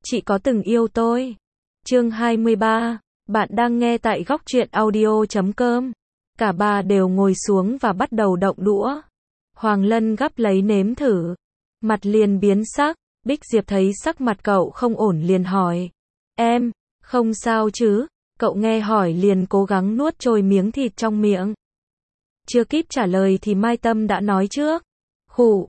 chị có từng yêu tôi. Chương 23, bạn đang nghe tại góc truyện audio.com. Cả ba đều ngồi xuống và bắt đầu động đũa. Hoàng Lân gắp lấy nếm thử. Mặt liền biến sắc, Bích Diệp thấy sắc mặt cậu không ổn liền hỏi. Em, không sao chứ? Cậu nghe hỏi liền cố gắng nuốt trôi miếng thịt trong miệng. Chưa kịp trả lời thì Mai Tâm đã nói trước. Khụ,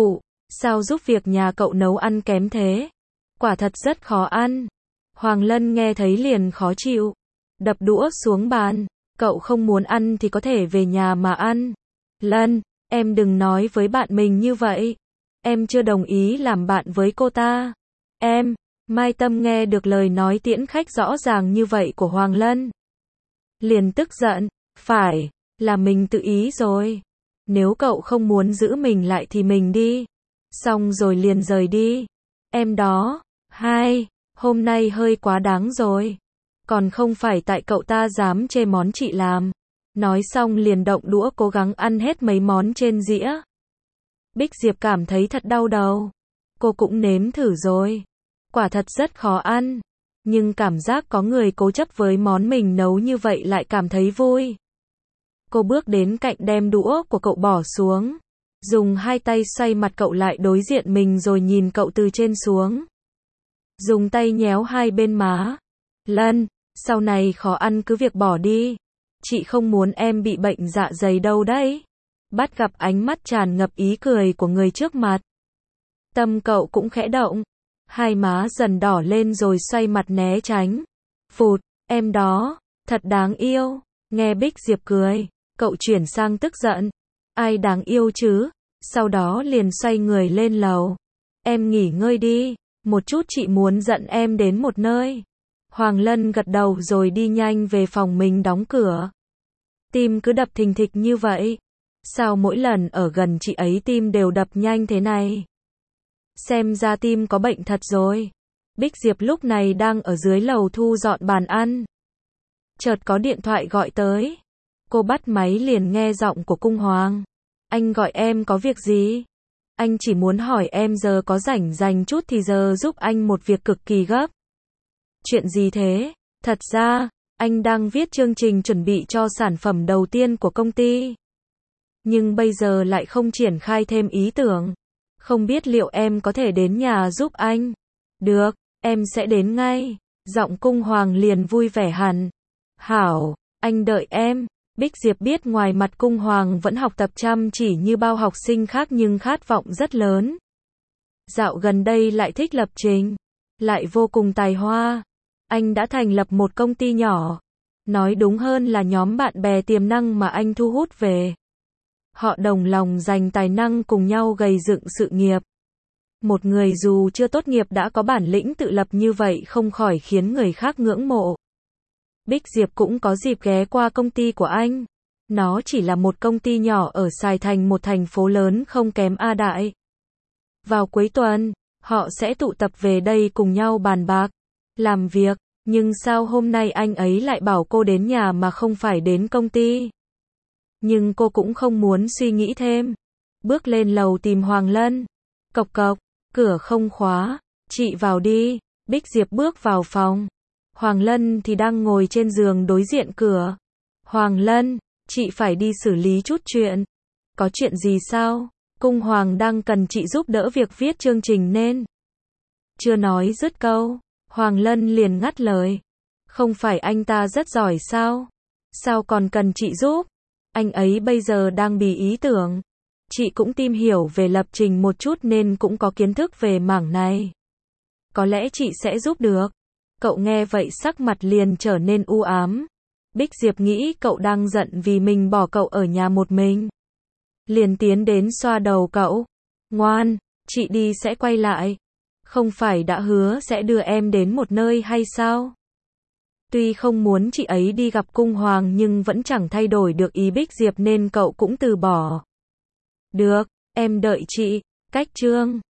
sao giúp việc nhà cậu nấu ăn kém thế? Quả thật rất khó ăn. Hoàng Lân nghe thấy liền khó chịu. Đập đũa xuống bàn. Cậu không muốn ăn thì có thể về nhà mà ăn. Lân, em đừng nói với bạn mình như vậy. Em chưa đồng ý làm bạn với cô ta. Em, Mai Tâm nghe được lời nói tiễn khách rõ ràng như vậy của Hoàng Lân. Liền tức giận, phải, là mình tự ý rồi. Nếu cậu không muốn giữ mình lại thì mình đi. Xong rồi liền rời đi. Em đó, hôm nay hơi quá đáng rồi. Còn không phải tại cậu ta dám chê món chị làm. Nói xong liền động đũa cố gắng ăn hết mấy món trên dĩa. Bích Diệp cảm thấy thật đau đầu. Cô cũng nếm thử rồi. Quả thật rất khó ăn. Nhưng cảm giác có người cố chấp với món mình nấu như vậy lại cảm thấy vui. Cô bước đến cạnh đem đũa của cậu bỏ xuống. Dùng hai tay xoay mặt cậu lại đối diện mình rồi nhìn cậu từ trên xuống. Dùng tay nhéo hai bên má. Lân, sau này khó ăn cứ việc bỏ đi. Chị không muốn em bị bệnh dạ dày đâu đấy. Bắt gặp ánh mắt tràn ngập ý cười của người trước mặt. Tâm cậu cũng khẽ động. Hai má dần đỏ lên rồi xoay mặt né tránh. Phụt, em đó, thật đáng yêu. Nghe Bích Diệp cười, cậu chuyển sang tức giận. Ai đáng yêu chứ? Sau đó liền xoay người lên lầu. Em nghỉ ngơi đi, một chút chị muốn dẫn em đến một nơi. Hoàng Lân gật đầu rồi đi nhanh về phòng mình đóng cửa. Tim cứ đập thình thịch như vậy. Sao mỗi lần ở gần chị ấy tim đều đập nhanh thế này? Xem ra tim có bệnh thật rồi. Bích Diệp lúc này đang ở dưới lầu thu dọn bàn ăn. Chợt có điện thoại gọi tới. Cô bắt máy liền nghe giọng của Cung Hoàng. Anh gọi em có việc gì? Anh chỉ muốn hỏi em giờ có rảnh dành chút thì giờ giúp anh một việc cực kỳ gấp. Chuyện gì thế? Thật ra, anh đang viết chương trình chuẩn bị cho sản phẩm đầu tiên của công ty. Nhưng bây giờ lại không triển khai thêm ý tưởng. Không biết liệu em có thể đến nhà giúp anh? Được, em sẽ đến ngay. Giọng Cung Hoàng liền vui vẻ hẳn. Hảo, anh đợi em. Bích Diệp biết ngoài mặt Cung Hoàng vẫn học tập chăm chỉ như bao học sinh khác nhưng khát vọng rất lớn. Dạo gần đây lại thích lập trình. Lại vô cùng tài hoa. Anh đã thành lập một công ty nhỏ. Nói đúng hơn là nhóm bạn bè tiềm năng mà anh thu hút về. Họ đồng lòng dành tài năng cùng nhau gầy dựng sự nghiệp. Một người dù chưa tốt nghiệp đã có bản lĩnh tự lập như vậy không khỏi khiến người khác ngưỡng mộ. Bích Diệp cũng có dịp ghé qua công ty của anh. Nó chỉ là một công ty nhỏ ở Sài Thành, một thành phố lớn không kém A Đại. Vào cuối tuần, họ sẽ tụ tập về đây cùng nhau bàn bạc, làm việc. Nhưng sao hôm nay anh ấy lại bảo cô đến nhà mà không phải đến công ty? Nhưng cô cũng không muốn suy nghĩ thêm. Bước lên lầu tìm Hoàng Lân. Cộc cộc, cửa không khóa. Chị vào đi. Bích Diệp bước vào phòng. Hoàng Lân thì đang ngồi trên giường đối diện cửa. Hoàng Lân, chị phải đi xử lý chút chuyện. Có chuyện gì sao? Cung Hoàng đang cần chị giúp đỡ việc viết chương trình nên. Chưa nói dứt câu, Hoàng Lân liền ngắt lời. Không phải anh ta rất giỏi sao? Sao còn cần chị giúp? Anh ấy bây giờ đang bí ý tưởng. Chị cũng tìm hiểu về lập trình một chút nên cũng có kiến thức về mảng này. Có lẽ chị sẽ giúp được. Cậu nghe vậy sắc mặt liền trở nên u ám. Bích Diệp nghĩ cậu đang giận vì mình bỏ cậu ở nhà một mình. Liền tiến đến xoa đầu cậu. Ngoan, chị đi sẽ quay lại. Không phải đã hứa sẽ đưa em đến một nơi hay sao? Tuy không muốn chị ấy đi gặp Cung Hoàng nhưng vẫn chẳng thay đổi được ý Bích Diệp nên cậu cũng từ bỏ. Được, em đợi chị. Cách chương